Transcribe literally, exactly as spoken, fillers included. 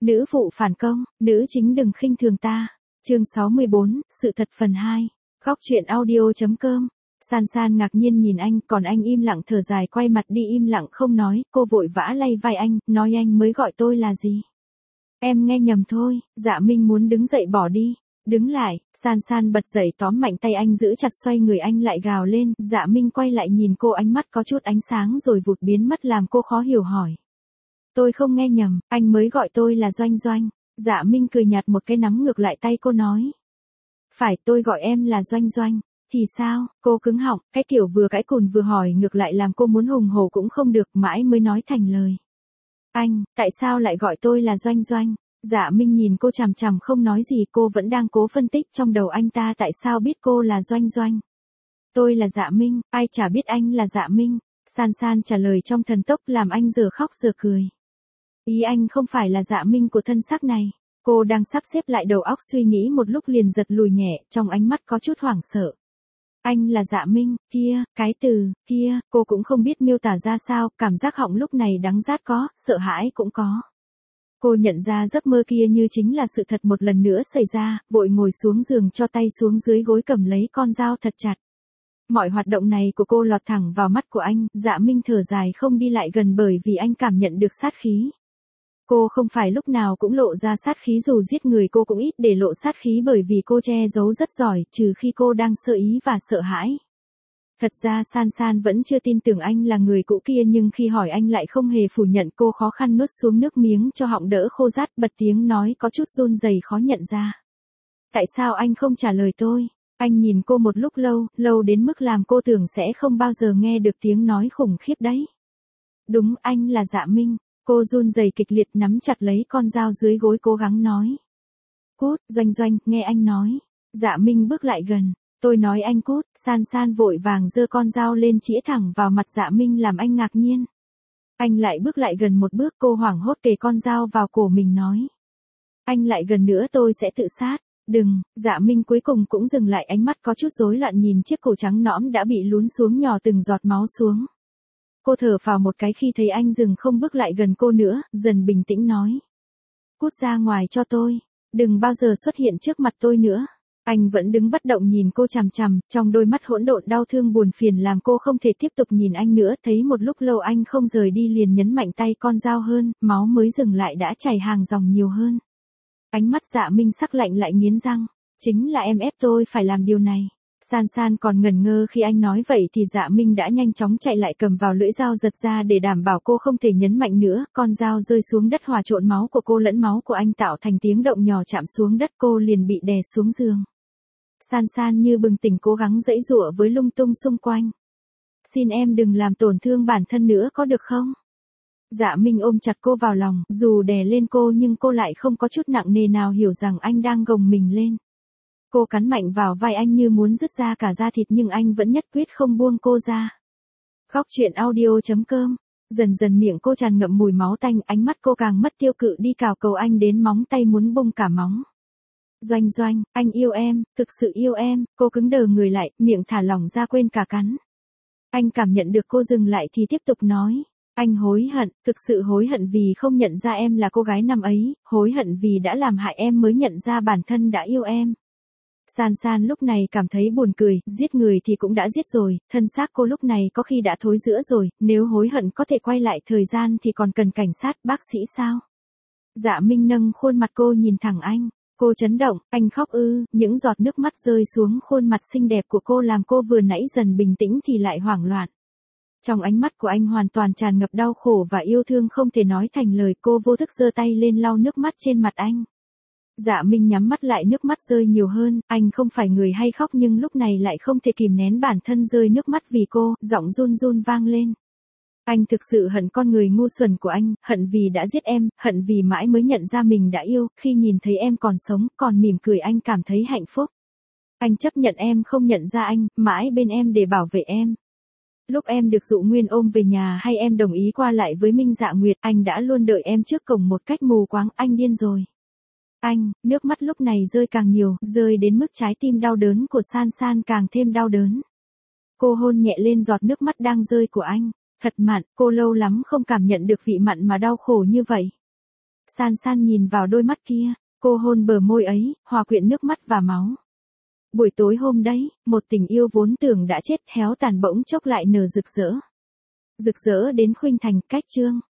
Nữ phụ phản công, nữ chính đừng khinh thường ta. Chương sáu mươi bốn, sự thật phần hai. Góc truyện audio chấm com. San San ngạc nhiên nhìn anh, còn anh im lặng thở dài quay mặt đi im lặng không nói, cô vội vã lay vai anh, nói anh mới gọi tôi là gì. Em nghe nhầm thôi. Dạ Minh muốn đứng dậy bỏ đi. Đứng lại. San San bật dậy tóm mạnh tay anh giữ chặt xoay người anh lại gào lên. Dạ Minh quay lại nhìn cô, ánh mắt có chút ánh sáng rồi vụt biến mất làm cô khó hiểu hỏi. Tôi không nghe nhầm, anh mới gọi tôi là Doanh Doanh. Dạ Minh cười nhạt một cái nắm ngược lại tay cô nói. Phải, tôi gọi em là Doanh Doanh. Thì sao? Cô cứng họng, cái kiểu vừa cãi cùn vừa hỏi ngược lại làm cô muốn hùng hổ cũng không được, mãi mới nói thành lời. Anh, tại sao lại gọi tôi là Doanh Doanh? Dạ Minh nhìn cô chằm chằm không nói gì, cô vẫn đang cố phân tích trong đầu anh ta tại sao biết cô là Doanh Doanh. Tôi là Dạ Minh, ai chả biết anh là Dạ Minh. San San trả lời trong thần tốc làm anh giờ khóc giờ cười. Ý anh không phải là Dạ Minh của thân xác này. Cô đang sắp xếp lại đầu óc suy nghĩ một lúc liền giật lùi nhẹ, trong ánh mắt có chút hoảng sợ. Anh là Dạ Minh, kia, cái từ, kia, cô cũng không biết miêu tả ra sao, cảm giác họng lúc này đắng rát có, sợ hãi cũng có. Cô nhận ra giấc mơ kia như chính là sự thật một lần nữa xảy ra, vội ngồi xuống giường cho tay xuống dưới gối cầm lấy con dao thật chặt. Mọi hoạt động này của cô lọt thẳng vào mắt của anh, Dạ Minh thở dài không đi lại gần bởi vì anh cảm nhận được sát khí. Cô không phải lúc nào cũng lộ ra sát khí, dù giết người cô cũng ít để lộ sát khí bởi vì cô che giấu rất giỏi, trừ khi cô đang sợ ý và sợ hãi. Thật ra San San vẫn chưa tin tưởng anh là người cũ kia, nhưng khi hỏi anh lại không hề phủ nhận. Cô khó khăn nuốt xuống nước miếng cho họng đỡ khô rát, bật tiếng nói có chút run rẩy khó nhận ra. Tại sao anh không trả lời tôi? Anh nhìn cô một lúc lâu, lâu đến mức làm cô tưởng sẽ không bao giờ nghe được tiếng nói khủng khiếp đấy. Đúng, anh là Dạ Minh. Cô run rẩy kịch liệt nắm chặt lấy con dao dưới gối cố gắng nói. Cút, Doanh Doanh, nghe anh nói. Dạ Minh bước lại gần. Tôi nói anh cút. San San vội vàng giơ con dao lên chĩa thẳng vào mặt Dạ Minh làm anh ngạc nhiên. Anh lại bước lại gần một bước, cô hoảng hốt kề con dao vào cổ mình nói. Anh lại gần nữa tôi sẽ tự sát. Đừng. Dạ Minh cuối cùng cũng dừng lại, ánh mắt có chút rối loạn nhìn chiếc cổ trắng nõm đã bị lún xuống nhỏ từng giọt máu xuống. Cô thở phào một cái khi thấy anh dừng không bước lại gần cô nữa, dần bình tĩnh nói. Cút ra ngoài cho tôi. Đừng bao giờ xuất hiện trước mặt tôi nữa. Anh vẫn đứng bất động nhìn cô chằm chằm, trong đôi mắt hỗn độn đau thương buồn phiền làm cô không thể tiếp tục nhìn anh nữa. Thấy một lúc lâu anh không rời đi liền nhấn mạnh tay con dao hơn, máu mới dừng lại đã chảy hàng dòng nhiều hơn. Ánh mắt Dạ Minh sắc lạnh lại nghiến răng. Chính là em ép tôi phải làm điều này. San San còn ngần ngơ khi anh nói vậy thì Dạ Minh đã nhanh chóng chạy lại cầm vào lưỡi dao giật ra để đảm bảo cô không thể nhấn mạnh nữa. Con dao rơi xuống đất hòa trộn máu của cô lẫn máu của anh tạo thành tiếng động nhỏ chạm xuống đất, cô liền bị đè xuống giường. San San như bừng tỉnh cố gắng giãy giụa với lung tung xung quanh. Xin em đừng làm tổn thương bản thân nữa có được không? Dạ Minh ôm chặt cô vào lòng, dù đè lên cô nhưng cô lại không có chút nặng nề nào, hiểu rằng anh đang gồng mình lên. Cô cắn mạnh vào vai anh như muốn rứt ra cả da thịt nhưng anh vẫn nhất quyết không buông cô ra. Góc truyện audio chấm com. Dần dần miệng cô tràn ngậm mùi máu tanh, ánh mắt cô càng mất tiêu cự đi cào cầu anh đến móng tay muốn bung cả móng. Doanh Doanh, anh yêu em, thực sự yêu em. Cô cứng đờ người lại, miệng thả lỏng ra quên cả cắn. Anh cảm nhận được cô dừng lại thì tiếp tục nói. Anh hối hận, thực sự hối hận vì không nhận ra em là cô gái năm ấy, hối hận vì đã làm hại em mới nhận ra bản thân đã yêu em. San San lúc này cảm thấy buồn cười, giết người thì cũng đã giết rồi, thân xác cô lúc này có khi đã thối rữa rồi, nếu hối hận có thể quay lại thời gian thì còn cần cảnh sát, bác sĩ sao? Dạ Minh nâng khuôn mặt cô nhìn thẳng anh, cô chấn động, anh khóc ư, những giọt nước mắt rơi xuống khuôn mặt xinh đẹp của cô làm cô vừa nãy dần bình tĩnh thì lại hoảng loạn. Trong ánh mắt của anh hoàn toàn tràn ngập đau khổ và yêu thương không thể nói thành lời, cô vô thức giơ tay lên lau nước mắt trên mặt anh. Dạ Minh nhắm mắt lại, nước mắt rơi nhiều hơn, anh không phải người hay khóc nhưng lúc này lại không thể kìm nén bản thân rơi nước mắt vì cô, giọng run run vang lên. Anh thực sự hận con người ngu xuẩn của anh, hận vì đã giết em, hận vì mãi mới nhận ra mình đã yêu, khi nhìn thấy em còn sống, còn mỉm cười anh cảm thấy hạnh phúc. Anh chấp nhận em không nhận ra anh, mãi bên em để bảo vệ em. Lúc em được Dụ Nguyên ôm về nhà hay em đồng ý qua lại với Minh Dạ Nguyệt, anh đã luôn đợi em trước cổng một cách mù quáng, anh điên rồi. Anh, nước mắt lúc này rơi càng nhiều, rơi đến mức trái tim đau đớn của San San càng thêm đau đớn. Cô hôn nhẹ lên giọt nước mắt đang rơi của anh, thật mặn, cô lâu lắm không cảm nhận được vị mặn mà đau khổ như vậy. San San nhìn vào đôi mắt kia, cô hôn bờ môi ấy, hòa quyện nước mắt và máu. Buổi tối hôm đấy, một tình yêu vốn tưởng đã chết héo tàn bỗng chốc lại nở rực rỡ. Rực rỡ đến khuynh thành, cách chương.